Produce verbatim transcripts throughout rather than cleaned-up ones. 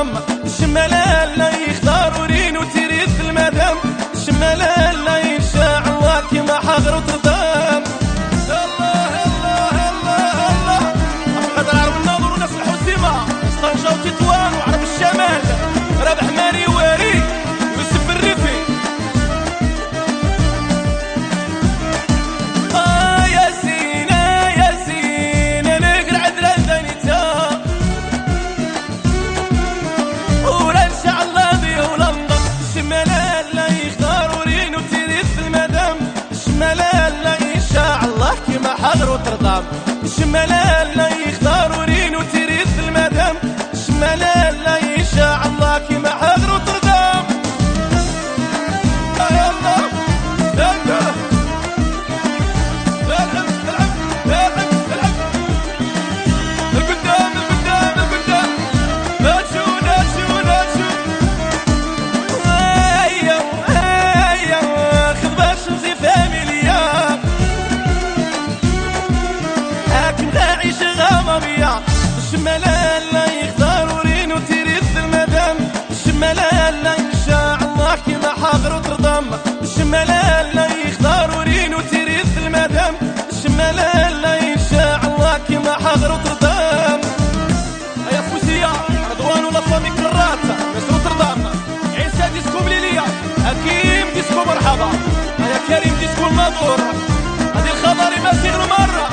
وترضم. الشمال لا يختار ورين وتريث المدام. الشمال لا يشاء الله كيما حضر وترضم. الله الله الله الله قدر عرب الناظر وناس الحسيمة طنجة وتطوان وعرب الشمال رابح ماري واري ويوسف الريفي. آه يا سينا يا سينا نقرع درندانيتا ولا إن شاء الله ذي هولندا. الشمال لا يختار ورين وتريث المدام. الشمال لا يشاء الله كيما حضر وترضم. الشمال لا يختار ورين وتريث المدام. الشمال لا يشاء الله كيما حضر وترضم. يا الله العب العب العب العب القدام القدام القدام ناتشو ناتشو ناتشو. هيا هيا خذ باش نزي فاميليا هاك نعيش غامضية. الشمال لا يختار ورين وتريث المدام. الشمال لا يشاء الله كيما حاضر وترضم. الشمال لا يختار ورين وتريث المدام. الشمال لا يشاء الله كيما حاضر وترضم. هيا فوزية رضوان ولا فامي كرات مصر وترضم. عيسى ديسكو بليلية حكيم ديسكو مرحبا. هيا كريم ديسكو الناظور هذه الخضري ما غير مرة.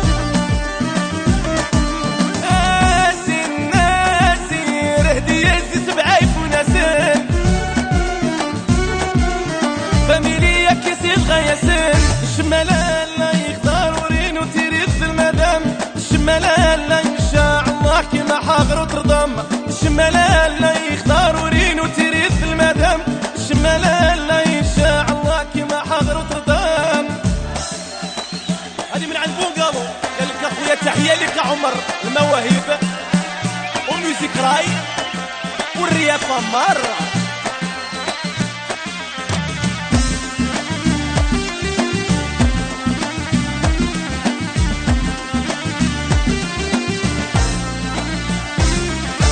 الشمال لا يختار ورين وتريث المدام. الشمال لا يشاء الله كيما حاضر وترضم. الشمال لا يختار ورين وتريث المدام. الشمال لا يشاء الله كيما حاضر وترضم. هذه من عند بونغالو قال لك اخويا تحيه لك عمر المواهب وميوزيك راي والرياضه مره.